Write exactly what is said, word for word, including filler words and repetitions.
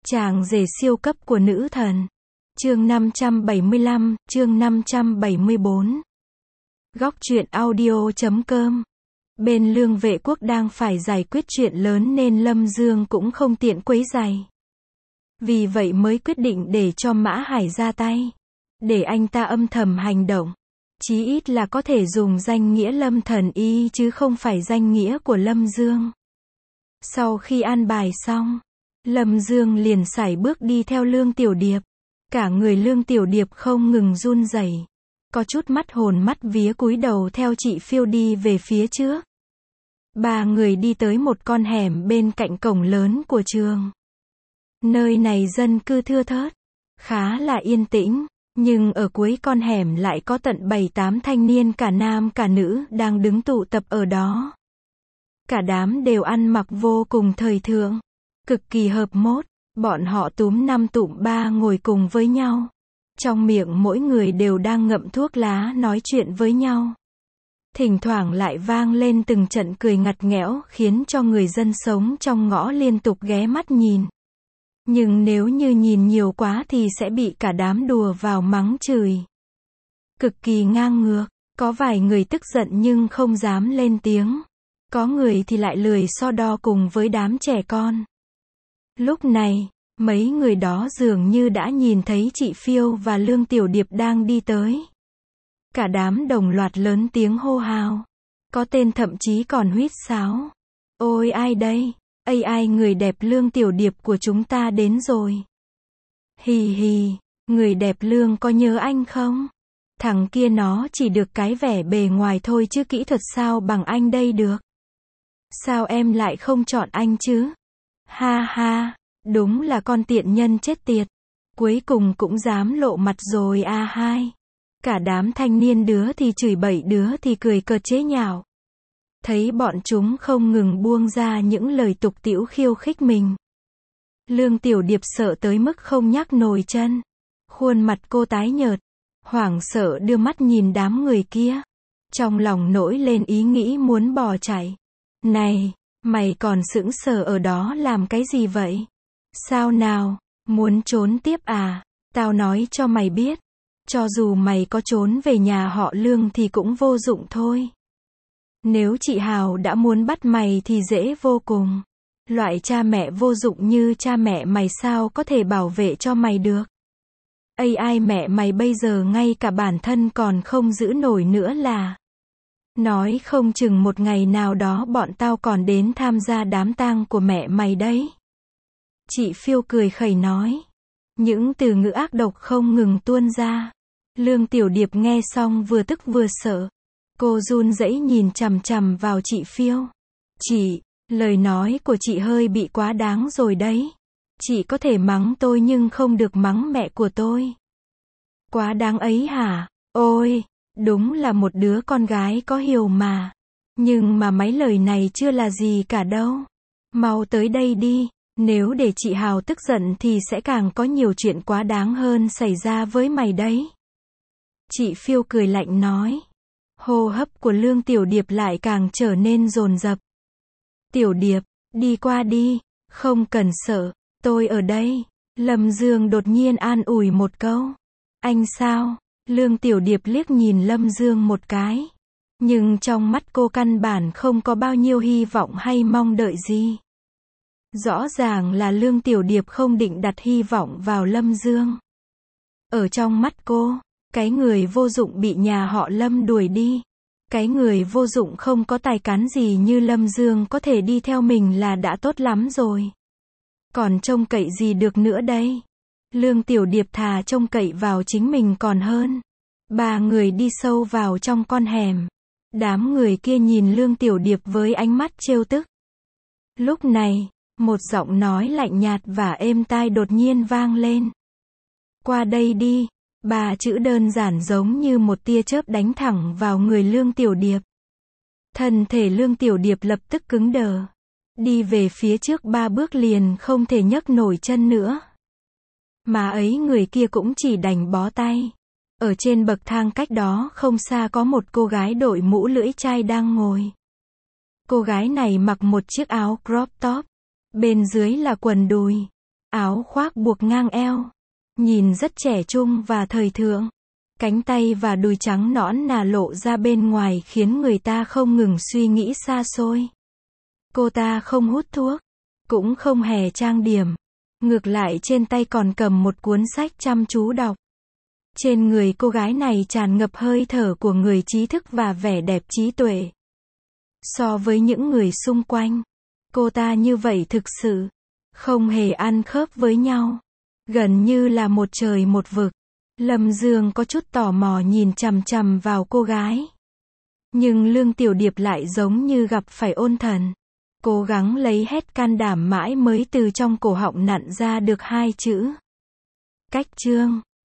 Chàng rể siêu cấp của nữ thần. Chương năm trăm bảy mươi lăm, chương năm trăm bảy mươi bốn. Góc truyện audio chấm com. Bên Lương Vệ Quốc đang phải giải quyết chuyện lớn nên Lâm Dương cũng không tiện quấy rầy. Vì vậy mới quyết định để cho Mã Hải ra tay. Để anh ta âm thầm hành động. Chí ít là có thể dùng danh nghĩa Lâm Thần Y chứ không phải danh nghĩa của Lâm Dương. Sau khi an bài xong, Lâm Dương liền sải bước đi theo Lương Tiểu Điệp. Cả người Lương Tiểu Điệp không ngừng run rẩy, có chút mắt hồn mắt vía cúi đầu theo chị Phiêu đi về phía trước. Ba người đi tới một con hẻm bên cạnh cổng lớn của trường. Nơi này dân cư thưa thớt, khá là yên tĩnh, nhưng ở cuối con hẻm lại có tận bảy tám thanh niên cả nam cả nữ đang đứng tụ tập ở đó. Cả đám đều ăn mặc vô cùng thời thượng, cực kỳ hợp mốt. Bọn họ túm năm tụm ba ngồi cùng với nhau. Trong miệng mỗi người đều đang ngậm thuốc lá nói chuyện với nhau. Thỉnh thoảng lại vang lên từng trận cười ngặt nghẽo khiến cho người dân sống trong ngõ liên tục ghé mắt nhìn. Nhưng nếu như nhìn nhiều quá thì sẽ bị cả đám đùa vào mắng chửi. Cực kỳ ngang ngược, có vài người tức giận nhưng không dám lên tiếng. Có người thì lại lười so đo cùng với đám trẻ con. Lúc này, mấy người đó dường như đã nhìn thấy chị Phiêu và Lương Tiểu Điệp đang đi tới. Cả đám đồng loạt lớn tiếng hô hào. Có tên thậm chí còn huýt sáo. Ôi ai đây? Ây ai người đẹp Lương Tiểu Điệp của chúng ta đến rồi. Hì hì, người đẹp Lương có nhớ anh không? Thằng kia nó chỉ được cái vẻ bề ngoài thôi chứ kỹ thuật sao bằng anh đây được. Sao em lại không chọn anh chứ? Ha ha, đúng là con tiện nhân chết tiệt. Cuối cùng cũng dám lộ mặt rồi a hai. Cả đám thanh niên đứa thì chửi bậy đứa thì cười cợt chế nhạo. Thấy bọn chúng không ngừng buông ra những lời tục tĩu khiêu khích mình. Lương Tiểu Điệp sợ tới mức không nhắc nổi chân. Khuôn mặt cô tái nhợt, hoảng sợ đưa mắt nhìn đám người kia. Trong lòng nổi lên ý nghĩ muốn bỏ chạy. Này, mày còn sững sờ ở đó làm cái gì vậy? Sao nào, muốn trốn tiếp à? Tao nói cho mày biết, cho dù mày có trốn về nhà họ Lương thì cũng vô dụng thôi. Nếu chị Hào đã muốn bắt mày thì dễ vô cùng. Loại cha mẹ vô dụng như cha mẹ mày sao có thể bảo vệ cho mày được? Ây ai mẹ mày bây giờ ngay cả bản thân còn không giữ nổi nữa là. Nói không chừng một ngày nào đó bọn tao còn đến tham gia đám tang của mẹ mày đấy. Chị Phiêu cười khẩy nói. Những từ ngữ ác độc không ngừng tuôn ra. Lương Tiểu Điệp nghe xong vừa tức vừa sợ. Cô run rẩy nhìn chằm chằm vào chị Phiêu. Chị, lời nói của chị hơi bị quá đáng rồi đấy. Chị có thể mắng tôi nhưng không được mắng mẹ của tôi. Quá đáng ấy hả? Ôi, đúng là một đứa con gái có hiếu mà. Nhưng mà mấy lời này chưa là gì cả đâu. Mau tới đây đi. Nếu để chị Hào tức giận thì sẽ càng có nhiều chuyện quá đáng hơn xảy ra với mày đấy. Chị Phiêu cười lạnh nói. Hô hấp của Lương Tiểu Điệp lại càng trở nên dồn dập. Tiểu Điệp, đi qua đi, không cần sợ, tôi ở đây. Lâm Dương đột nhiên an ủi một câu. Anh sao? Lương Tiểu Điệp liếc nhìn Lâm Dương một cái. Nhưng trong mắt cô căn bản không có bao nhiêu hy vọng hay mong đợi gì. Rõ ràng là Lương Tiểu Điệp không định đặt hy vọng vào Lâm Dương. Ở trong mắt cô, cái người vô dụng bị nhà họ Lâm đuổi đi. Cái người vô dụng không có tài cán gì như Lâm Dương có thể đi theo mình là đã tốt lắm rồi. Còn trông cậy gì được nữa đây? Lương Tiểu Điệp thà trông cậy vào chính mình còn hơn. Ba người đi sâu vào trong con hẻm. Đám người kia nhìn Lương Tiểu Điệp với ánh mắt trêu tức. Lúc này, một giọng nói lạnh nhạt và êm tai đột nhiên vang lên. Qua đây đi. Ba chữ đơn giản giống như một tia chớp đánh thẳng vào người Lương Tiểu Điệp. Thân thể Lương Tiểu Điệp lập tức cứng đờ. Đi về phía trước ba bước liền không thể nhấc nổi chân nữa. Mà ấy người kia cũng chỉ đành bó tay. Ở trên bậc thang cách đó không xa có một cô gái đội mũ lưỡi chai đang ngồi. Cô gái này mặc một chiếc áo crop top. Bên dưới là quần đùi. áo khoác buộc ngang eo, nhìn rất trẻ trung và thời thượng. Cánh tay và đùi trắng nõn nà lộ ra bên ngoài khiến người ta không ngừng suy nghĩ xa xôi. Cô ta không hút thuốc, cũng không hề trang điểm. Ngược lại trên tay còn cầm một cuốn sách chăm chú đọc. Trên người cô gái này tràn ngập hơi thở của người trí thức và vẻ đẹp trí tuệ. So với những người xung quanh, cô ta như vậy thực sự không hề ăn khớp với nhau. Gần như là một trời một vực. Lâm Dương có chút tò mò nhìn chằm chằm vào cô gái. Nhưng Lương Tiểu Điệp lại giống như gặp phải ôn thần. Cố gắng lấy hết can đảm mãi mới từ trong cổ họng nặn ra được hai chữ. Cách chương.